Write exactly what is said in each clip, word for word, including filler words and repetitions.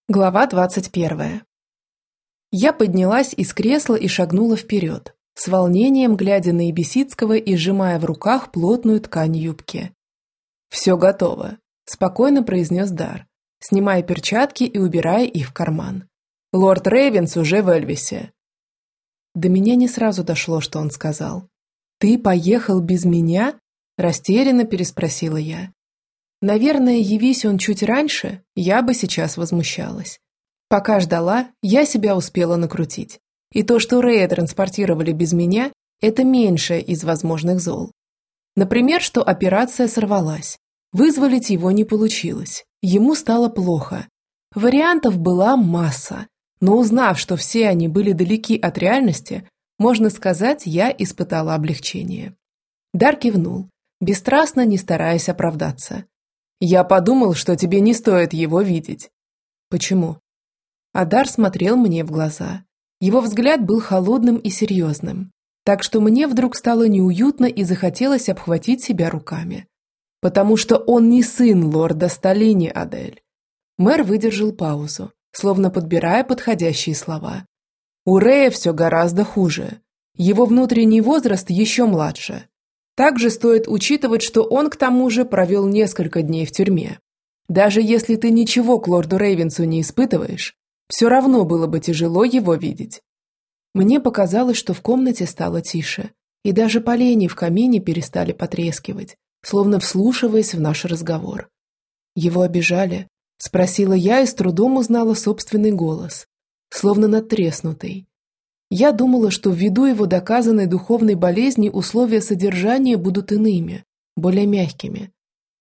Глава двадцать первая. Я поднялась из кресла и шагнула вперед, с волнением глядя на Ибисицкого и сжимая в руках плотную ткань юбки. «Все готово», – спокойно произнес Дар, снимая перчатки и убирая их в карман. «Лорд Рейвенс уже в Эльвисе». До меня не сразу дошло, что он сказал. «Ты поехал без меня?» – растерянно переспросила я. Наверное, явись он чуть раньше, я бы сейчас возмущалась. Пока ждала, я себя успела накрутить. И то, что Рэя транспортировали без меня, это меньшее из возможных зол. Например, что операция сорвалась. Вызволить его не получилось. Ему стало плохо. Вариантов была масса. Но узнав, что все они были далеки от реальности, можно сказать, я испытала облегчение. Дар кивнул, бесстрастно не стараясь оправдаться. «Я подумал, что тебе не стоит его видеть». «Почему?» Адар смотрел мне в глаза. Его взгляд был холодным и серьезным, так что мне вдруг стало неуютно и захотелось обхватить себя руками. «Потому что он не сын лорда Сталини, Адель». Мэр выдержал паузу, словно подбирая подходящие слова. «У Рэя все гораздо хуже. Его внутренний возраст еще младше. Также стоит учитывать, что он к тому же провел несколько дней в тюрьме. Даже если ты ничего к лорду Рейвенсу не испытываешь, все равно было бы тяжело его видеть». Мне показалось, что в комнате стало тише, и даже поленья в камине перестали потрескивать, словно вслушиваясь в наш разговор. «Его обижали?» – спросила я и с трудом узнала собственный голос, словно надтреснутый. Я думала, что ввиду его доказанной духовной болезни условия содержания будут иными, более мягкими.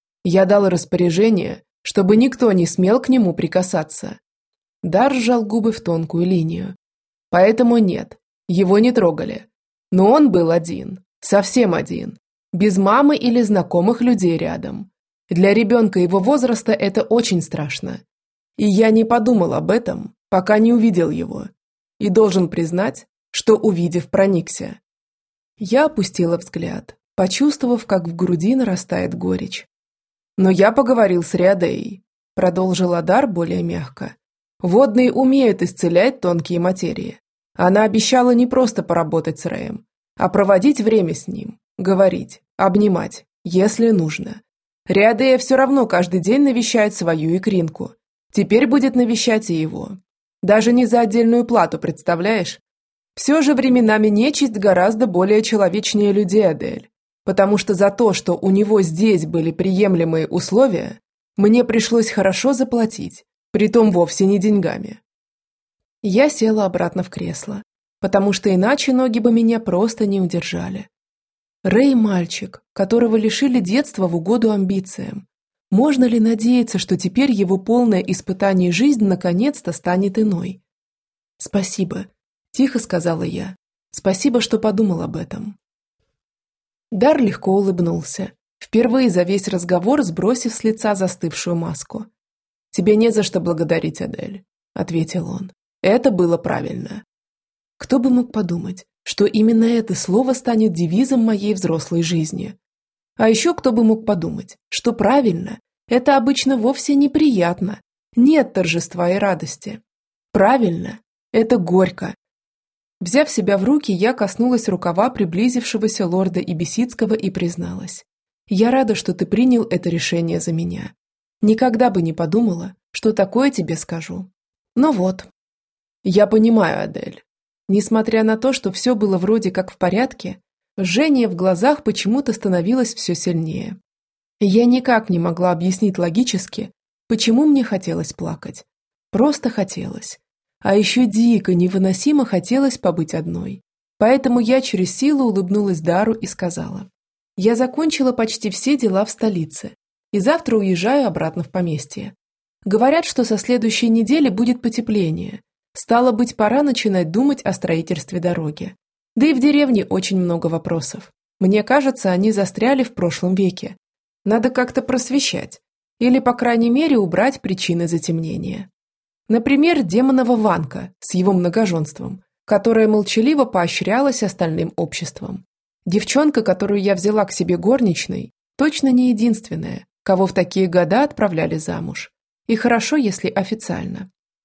Я дал распоряжение, чтобы никто не смел к нему прикасаться. Дар сжал губы в тонкую линию. Поэтому нет, его не трогали. Но он был один, совсем один, без мамы или знакомых людей рядом. Для ребенка его возраста это очень страшно. И я не подумал об этом, пока не увидел его. И должен признать, что, увидев, проникся. Я опустила взгляд, почувствовав, как в груди нарастает горечь. «Но я поговорил с Риадеей», – продолжил Адар более мягко. «Водные умеют исцелять тонкие материи. Она обещала не просто поработать с Рэем, а проводить время с ним, говорить, обнимать, если нужно. Риадея все равно каждый день навещает свою икринку. Теперь будет навещать и его. Даже не за отдельную плату, представляешь? Все же временами нечисть гораздо более человечнее людей, Адель. Потому что за то, что у него здесь были приемлемые условия, мне пришлось хорошо заплатить, притом вовсе не деньгами». Я села обратно в кресло, потому что иначе ноги бы меня просто не удержали. Рэй – мальчик, которого лишили детства в угоду амбициям. Можно ли надеяться, что теперь его полное испытание жизнь наконец-то станет иной? «Спасибо», – тихо сказала я. «Спасибо, что подумал об этом». Дар легко улыбнулся, впервые за весь разговор сбросив с лица застывшую маску. «Тебе не за что благодарить, Адель», – ответил он. «Это было правильно». Кто бы мог подумать, что именно это слово станет девизом моей взрослой жизни. А еще кто бы мог подумать, что правильно – это обычно вовсе неприятно, нет торжества и радости. Правильно – это горько. Взяв себя в руки, я коснулась рукава приблизившегося лорда Ибисицкого и призналась. «Я рада, что ты принял это решение за меня. Никогда бы не подумала, что такое тебе скажу. Но вот». «Я понимаю, Адель». Несмотря на то, что все было вроде как в порядке, жжение в глазах почему-то становилось все сильнее. Я никак не могла объяснить логически, почему мне хотелось плакать. Просто хотелось. А еще дико, невыносимо хотелось побыть одной. Поэтому я через силу улыбнулась Дару и сказала: «Я закончила почти все дела в столице, и завтра уезжаю обратно в поместье. Говорят, что со следующей недели будет потепление. Стало быть, пора начинать думать о строительстве дороги. Да и в деревне очень много вопросов. Мне кажется, они застряли в прошлом веке. Надо как-то просвещать. Или, по крайней мере, убрать причины затемнения. Например, демонова Ванка с его многоженством, которая молчаливо поощрялась остальным обществом. Девчонка, которую я взяла к себе горничной, точно не единственная, кого в такие года отправляли замуж. И хорошо, если официально.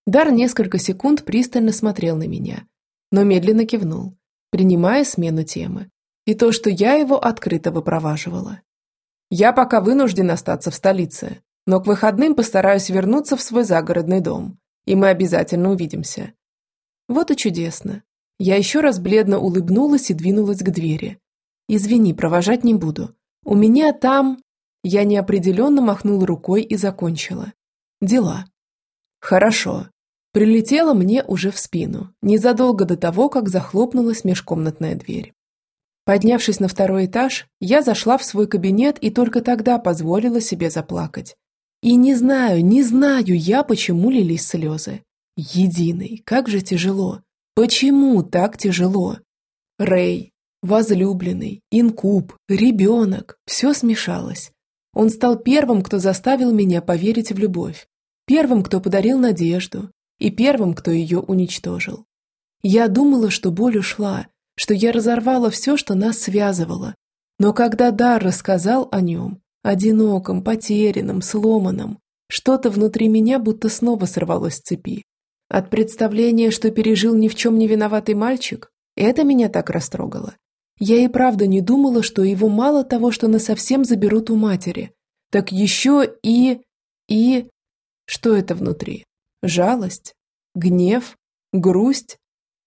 Дар несколько секунд пристально смотрел на меня, но медленно кивнул, принимая смену темы, и то, что я его открыто выпроваживала. «Я пока вынужден остаться в столице, но к выходным постараюсь вернуться в свой загородный дом, и мы обязательно увидимся». Вот и чудесно. Я еще раз бледно улыбнулась и двинулась к двери. «Извини, провожать не буду. У меня там...» Я неопределенно махнула рукой и закончила. «Дела». «Хорошо». Прилетела мне уже в спину, незадолго до того, как захлопнулась межкомнатная дверь. Поднявшись на второй этаж, я зашла в свой кабинет и только тогда позволила себе заплакать. И не знаю, не знаю я, почему лились слезы. Единый, как же тяжело. Почему так тяжело? Рэй, возлюбленный, инкуб, ребенок, все смешалось. Он стал первым, кто заставил меня поверить в любовь, первым, кто подарил надежду, и первым, кто ее уничтожил. Я думала, что боль ушла, что я разорвала все, что нас связывало. Но когда Дар рассказал о нем, одиноком, потерянном, сломанном, что-то внутри меня будто снова сорвалось с цепи. От представления, что пережил ни в чем не виноватый мальчик, это меня так растрогало. Я и правда не думала, что его мало того, что насовсем заберут у матери, так еще и... и... Что это внутри? Жалость? Гнев? Грусть?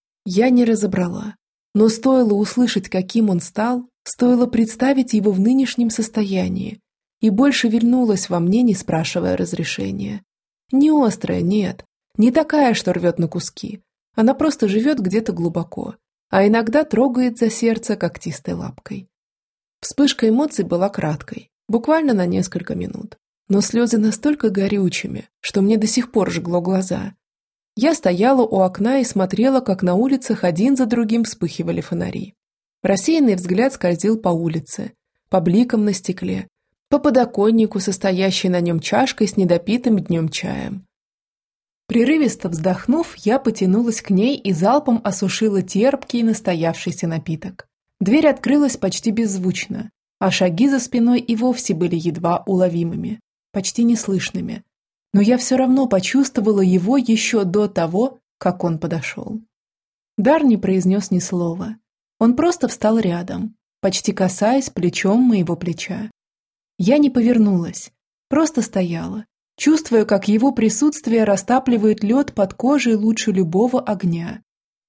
Я не разобрала. Но стоило услышать, каким он стал, стоило представить его в нынешнем состоянии, и больше вернулась во мне, не спрашивая разрешения. Не острая, нет, не такая, что рвет на куски. Она просто живет где-то глубоко, а иногда трогает за сердце когтистой лапкой. Вспышка эмоций была краткой, буквально на несколько минут, но слезы настолько горючими, что мне до сих пор жгло глаза. Я стояла у окна и смотрела, как на улицах один за другим вспыхивали фонари. Рассеянный взгляд скользил по улице, по бликам на стекле, по подоконнику, состоящей на нем чашкой с недопитым днем чаем. Прерывисто вздохнув, я потянулась к ней и залпом осушила терпкий настоявшийся напиток. Дверь открылась почти беззвучно, а шаги за спиной и вовсе были едва уловимыми, почти неслышными. Но я все равно почувствовала его еще до того, как он подошел. Дар не произнес ни слова. Он просто встал рядом, почти касаясь плечом моего плеча. Я не повернулась, просто стояла, чувствуя, как его присутствие растапливает лед под кожей лучше любого огня.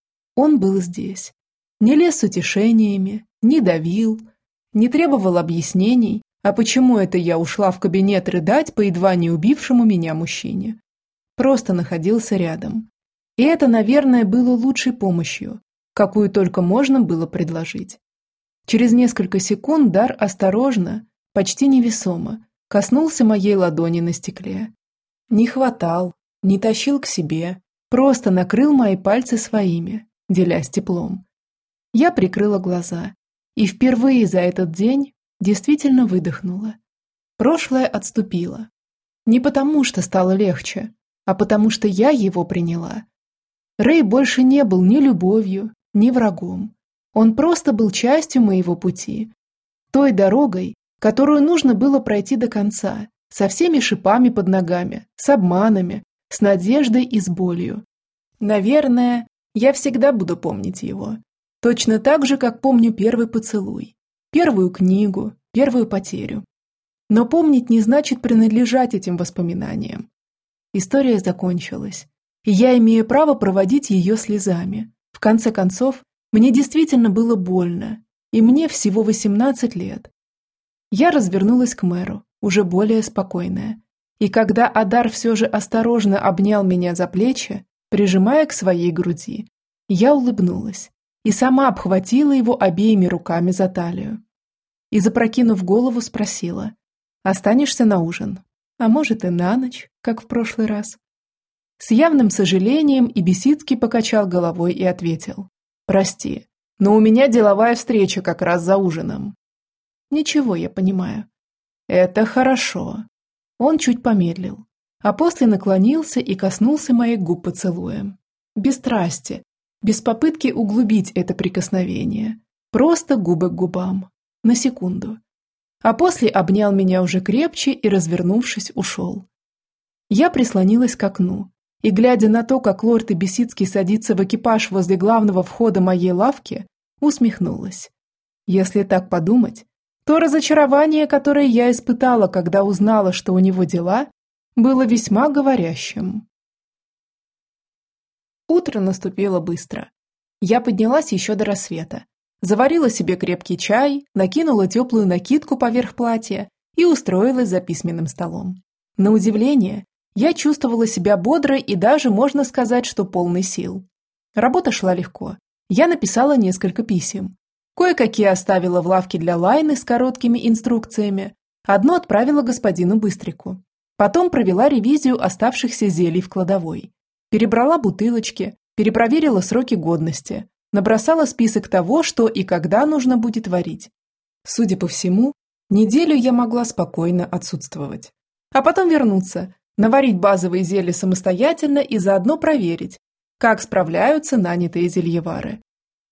Он был здесь. Не лез с утешениями, не давил, не требовал объяснений, а почему это я ушла в кабинет рыдать по едва не убившему меня мужчине. Просто находился рядом. И это, наверное, было лучшей помощью, какую только можно было предложить. Через несколько секунд Дар осторожно, почти невесомо, коснулся моей ладони на стекле. Не хватал, не тащил к себе, просто накрыл мои пальцы своими, делясь теплом. Я прикрыла глаза и впервые за этот день действительно выдохнула. Прошлое отступило. Не потому, что стало легче, а потому, что я его приняла. Рэй больше не был ни любовью, ни врагом. Он просто был частью моего пути. Той дорогой, которую нужно было пройти до конца, со всеми шипами под ногами, с обманами, с надеждой и с болью. Наверное, я всегда буду помнить его. Точно так же, как помню первый поцелуй, первую книгу, первую потерю. Но помнить не значит принадлежать этим воспоминаниям. История закончилась, и я имею право проводить ее слезами. В конце концов, мне действительно было больно, и мне всего восемнадцать лет. Я развернулась к мэру, уже более спокойная. И когда Адар все же осторожно обнял меня за плечи, прижимая к своей груди, я улыбнулась и сама обхватила его обеими руками за талию. И, запрокинув голову, спросила: «Останешься на ужин? А может и на ночь, как в прошлый раз?» С явным сожалением Ибисицкий покачал головой и ответил: «Прости, но у меня деловая встреча как раз за ужином». «Ничего, я понимаю». «Это хорошо». Он чуть помедлил, а после наклонился и коснулся моих губ поцелуем. Без страсти, без попытки углубить это прикосновение. Просто губы к губам. На секунду. А после обнял меня уже крепче и, развернувшись, ушел. Я прислонилась к окну и, глядя на то, как лорд Эбисицкий садится в экипаж возле главного входа моей лавки, усмехнулась. Если так подумать, то разочарование, которое я испытала, когда узнала, что у него дела, было весьма говорящим. Утро наступило быстро. Я поднялась еще до рассвета, заварила себе крепкий чай, накинула теплую накидку поверх платья и устроилась за письменным столом. На удивление, я чувствовала себя бодрой и даже, можно сказать, что полной сил. Работа шла легко. Я написала несколько писем. Кое-какие оставила в лавке для Лайны с короткими инструкциями. Одно отправила господину Быстрику. Потом провела ревизию оставшихся зелий в кладовой. Перебрала бутылочки, перепроверила сроки годности, набросала список того, что и когда нужно будет варить. Судя по всему, неделю я могла спокойно отсутствовать. А потом вернуться, наварить базовые зелья самостоятельно и заодно проверить, как справляются нанятые зельевары.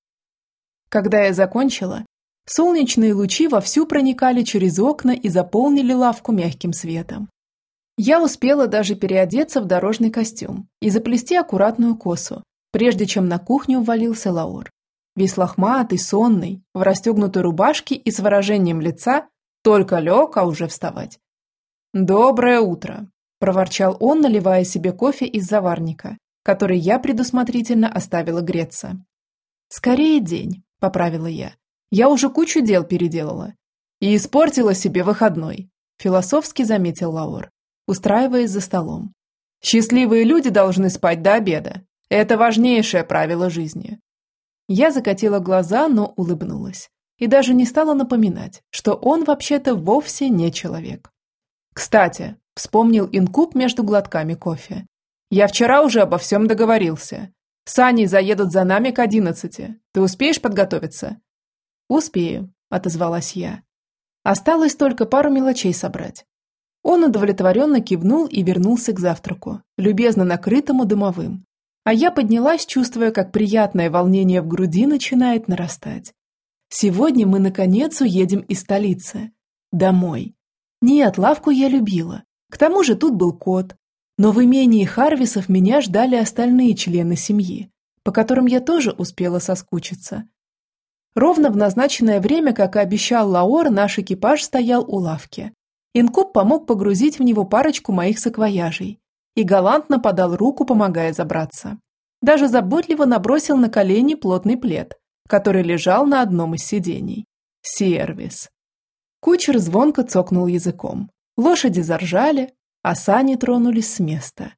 Когда я закончила, солнечные лучи вовсю проникали через окна и заполнили лавку мягким светом. Я успела даже переодеться в дорожный костюм и заплести аккуратную косу, прежде чем на кухню ввалился Лаор. Весь лохматый, сонный, в расстегнутой рубашке и с выражением лица только лег, а уже вставать. «Доброе утро!» – проворчал он, наливая себе кофе из заварника, который я предусмотрительно оставила греться. «Скорее день», – поправила я. «Я уже кучу дел переделала. И испортила себе выходной», – философски заметил Лаор, устраиваясь за столом. «Счастливые люди должны спать до обеда. Это важнейшее правило жизни». Я закатила глаза, но улыбнулась. И даже не стала напоминать, что он вообще-то вовсе не человек. «Кстати», – вспомнил инкуб между глотками кофе. «Я вчера уже обо всем договорился. Сани заедут за нами к одиннадцати. Ты успеешь подготовиться?» «Успею», – отозвалась я. Осталось только пару мелочей собрать. Он удовлетворенно кивнул и вернулся к завтраку, любезно накрытому дымовым. А я поднялась, чувствуя, как приятное волнение в груди начинает нарастать. Сегодня мы, наконец, уедем из столицы. Домой. Нет, лавку я любила. К тому же тут был кот. Но в имении Харвисов меня ждали остальные члены семьи, по которым я тоже успела соскучиться. Ровно в назначенное время, как и обещал Лаор, наш экипаж стоял у лавки. Инкуб помог погрузить в него парочку моих саквояжей и галантно подал руку, помогая забраться. Даже заботливо набросил на колени плотный плед, который лежал на одном из сидений. Сервис. Кучер звонко цокнул языком. Лошади заржали, а сани тронулись с места.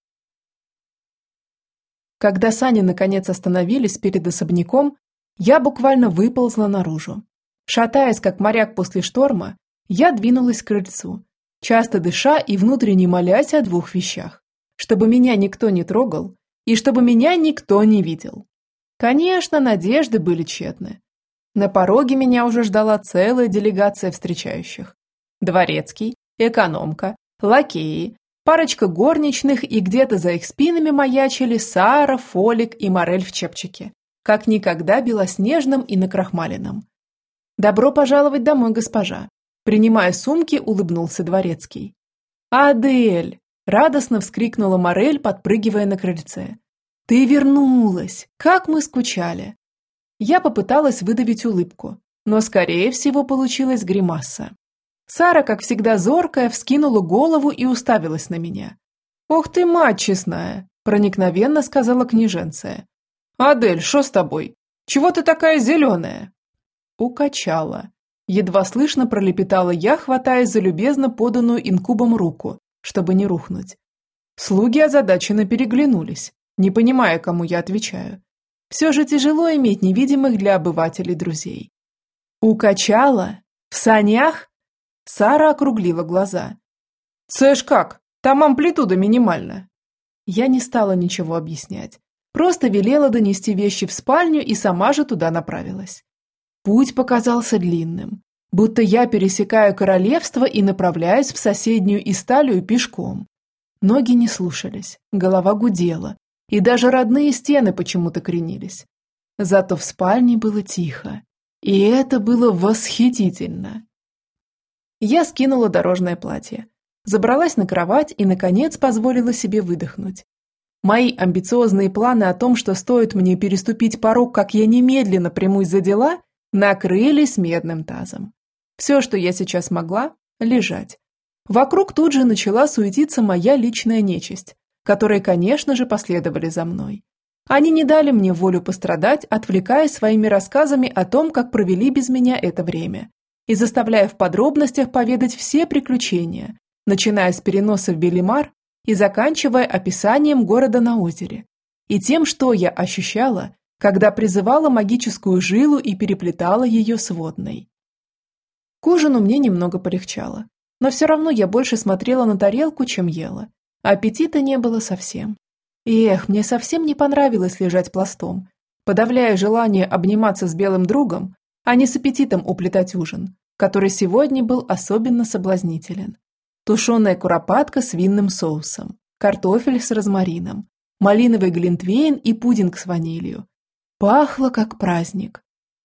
Когда сани наконец остановились перед особняком, я буквально выползла наружу. Шатаясь, как моряк после шторма, я двинулась к крыльцу, часто дыша и внутренне молясь о двух вещах. Чтобы меня никто не трогал и чтобы меня никто не видел. Конечно, надежды были тщетны. На пороге меня уже ждала целая делегация встречающих. Дворецкий, экономка, лакеи, парочка горничных и где-то за их спинами маячили Сара, Фолик и Морель в чепчике, как никогда белоснежным и накрахмаленным. «Добро пожаловать домой, госпожа!» Принимая сумки, улыбнулся дворецкий. «Адель!» – радостно вскрикнула Морель, подпрыгивая на крыльце. «Ты вернулась! Как мы скучали!» Я попыталась выдавить улыбку, но, скорее всего, получилась гримаса. Сара, как всегда зоркая, вскинула голову и уставилась на меня. «Ох ты, мать честная!» – проникновенно сказала княженция. «Адель, что с тобой? Чего ты такая зеленая?» Укачала. Едва слышно пролепетала я, хватаясь за любезно поданную инкубом руку, чтобы не рухнуть. Слуги озадаченно переглянулись, не понимая, кому я отвечаю. Все же тяжело иметь невидимых для обывателей друзей. «Укачала? В санях?» Сара округлила глаза. «Це ж как? Там амплитуда минимальна». Я не стала ничего объяснять, просто велела донести вещи в спальню и сама же туда направилась. Путь показался длинным, будто я пересекаю королевство и направляюсь в соседнюю Исталию пешком. Ноги не слушались, голова гудела, и даже родные стены почему-то кренились. Зато в спальне было тихо, и это было восхитительно. Я скинула дорожное платье, забралась на кровать и, наконец, позволила себе выдохнуть. Мои амбициозные планы о том, что стоит мне переступить порог, как я немедленно примусь за дела, накрылись медным тазом. Все, что я сейчас могла – лежать. Вокруг тут же начала суетиться моя личная нечисть, которые, конечно же, последовали за мной. Они не дали мне волю пострадать, отвлекаясь своими рассказами о том, как провели без меня это время, и заставляя в подробностях поведать все приключения, начиная с переноса в Белимар и заканчивая описанием города на озере, и тем, что я ощущала, когда призывала магическую жилу и переплетала ее с водной. К ужину мне немного полегчало, но все равно я больше смотрела на тарелку, чем ела. Аппетита не было совсем. И эх, мне совсем не понравилось лежать пластом, подавляя желание обниматься с белым другом, а не с аппетитом уплетать ужин, который сегодня был особенно соблазнителен. Тушеная куропатка с винным соусом, картофель с розмарином, малиновый глинтвейн и пудинг с ванилью. Пахло как праздник.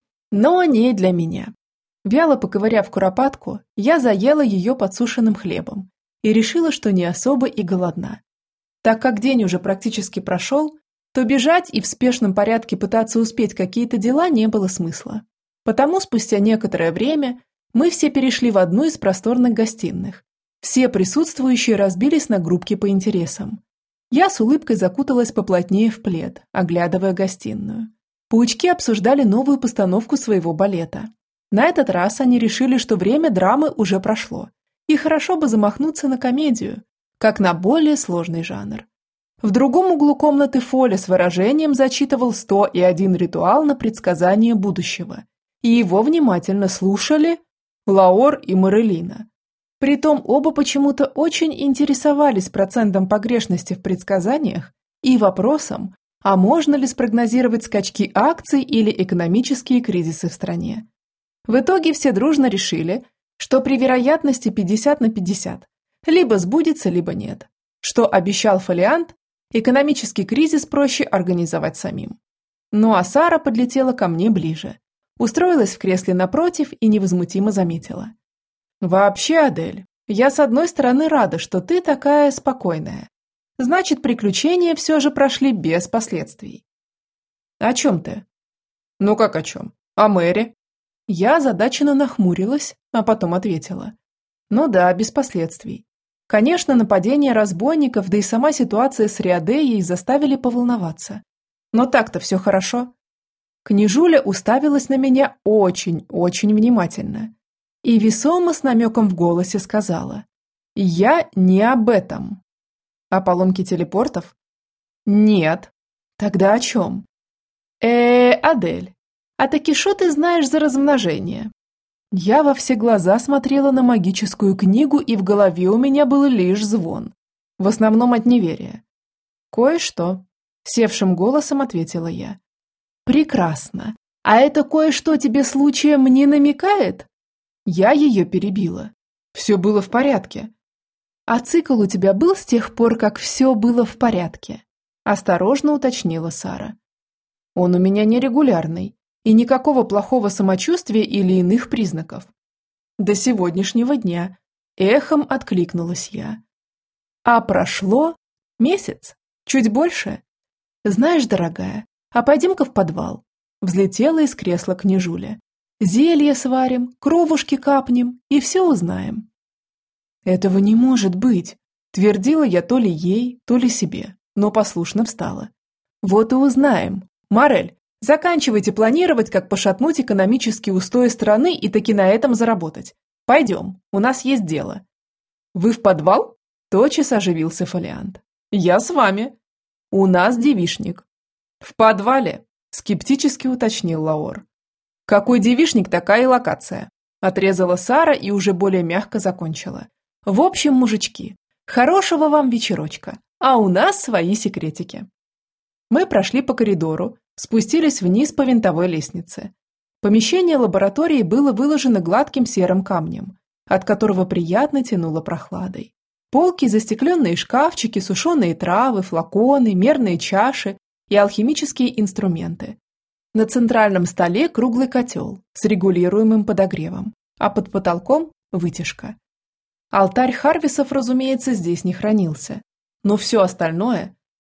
Но не для меня. Вяло поковыряв куропатку, я заела ее подсушенным хлебом и решила, что не особо и голодна. Так как день уже практически прошел, то бежать и в спешном порядке пытаться успеть какие-то дела не было смысла. Потому спустя некоторое время мы все перешли в одну из просторных гостиных. Все присутствующие разбились на группки по интересам. Я с улыбкой закуталась поплотнее в плед, оглядывая гостиную. Паучки обсуждали новую постановку своего балета. На этот раз они решили, что время драмы уже прошло, и хорошо бы замахнуться на комедию, как на более сложный жанр. В другом углу комнаты Фоля с выражением зачитывал сто и один ритуал на предсказание будущего, и его внимательно слушали Лаор и Морелина. Притом оба почему-то очень интересовались процентом погрешности в предсказаниях и вопросом, а можно ли спрогнозировать скачки акций или экономические кризисы в стране. В итоге все дружно решили, что при вероятности пятьдесят на пятьдесят либо сбудется, либо нет. Что обещал фолиант, экономический кризис проще организовать самим. Ну а Сара подлетела ко мне ближе, устроилась в кресле напротив и невозмутимо заметила. «Вообще, Адель, я с одной стороны рада, что ты такая спокойная. Значит, приключения все же прошли без последствий». «О чем ты?» «Ну как о чем? О Мэри?» Я озадаченно нахмурилась, а потом ответила. «Ну да, без последствий. Конечно, нападение разбойников, да и сама ситуация с Риадеей заставили поволноваться. Но так-то все хорошо». Княжуля уставилась на меня очень-очень внимательно и весомо с намеком в голосе сказала: «Я не об этом». «О поломке телепортов?» «Нет». «Тогда о чем?» э Адель, а таки шо ты знаешь за размножение?» Я во все глаза смотрела на магическую книгу, и в голове у меня был лишь звон. В основном от неверия. «Кое-что», – севшим голосом ответила я. «Прекрасно. А это кое-что тебе случаем не намекает?» Я ее перебила. Все было в порядке. «А цикл у тебя был с тех пор, как все было в порядке?» – осторожно уточнила Сара. «Он у меня нерегулярный. И никакого плохого самочувствия или иных признаков. До сегодняшнего дня эхом откликнулась я. А прошло месяц, чуть больше. Знаешь, дорогая, а пойдем-ка в подвал. Взлетела из кресла княжуля. Зелье сварим, кровушки капнем и все узнаем. Этого не может быть, твердила я то ли ей, то ли себе, но послушно встала. Вот и узнаем. Морель, заканчивайте планировать, как пошатнуть экономические устои страны и таки на этом заработать. Пойдем, у нас есть дело». «Вы в подвал?» – тотчас оживился фолиант. «Я с вами. У нас девичник». «В подвале?» – скептически уточнил Лаор. «Какой девичник, такая и локация», – отрезала Сара и уже более мягко закончила. «В общем, мужички, хорошего вам вечерочка, а у нас свои секретики». Мы прошли по коридору, спустились вниз по винтовой лестнице. Помещение лаборатории было выложено гладким серым камнем, от которого приятно тянуло прохладой. Полки, застекленные шкафчики, сушеные травы, флаконы, мерные чаши и алхимические инструменты. На центральном столе круглый котел с регулируемым подогревом, а под потолком – вытяжка. Алтарь Харвисов, разумеется, здесь не хранился, но все остальное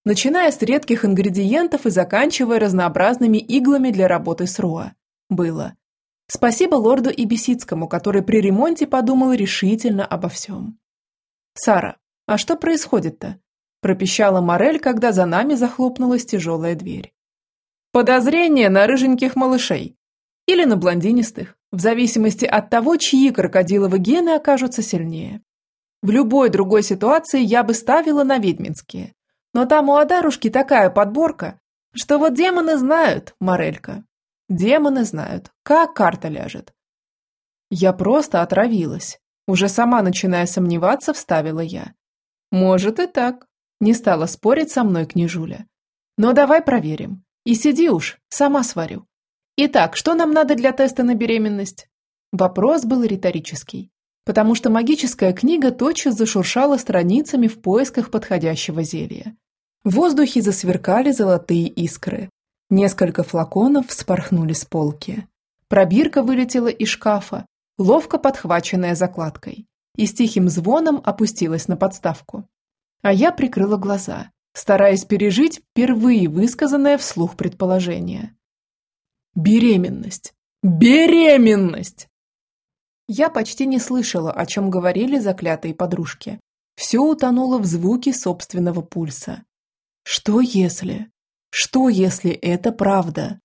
начиная с редких ингредиентов и заканчивая разнообразными иглами для работы с Роа. Было. Спасибо лорду Ибисицкому, который при ремонте подумал решительно обо всем. «Сара, а что происходит-то?» – пропищала Морель, когда за нами захлопнулась тяжелая дверь. «Подозрение на рыженьких малышей. Или на блондинистых, в зависимости от того, чьи крокодиловы гены окажутся сильнее. В любой другой ситуации я бы ставила на ведьминские. Но там у Адарушки такая подборка, что вот демоны знают, Морелька. Демоны знают, как карта ляжет». Я просто отравилась. Уже сама начиная сомневаться, вставила я. «Может и так», – не стала спорить со мной княжуля. «Но давай проверим. И сиди уж, сама сварю. Итак, что нам надо для теста на беременность?» Вопрос был риторический, потому что магическая книга тотчас зашуршала страницами в поисках подходящего зелья. В воздухе засверкали золотые искры. Несколько флаконов вспорхнули с полки. Пробирка вылетела из шкафа, ловко подхваченная закладкой, и с тихим звоном опустилась на подставку. А я прикрыла глаза, стараясь пережить впервые высказанное вслух предположение. Беременность! Беременность! Я почти не слышала, о чем говорили заклятые подружки. Все утонуло в звуке собственного пульса. Что если? Что если это правда?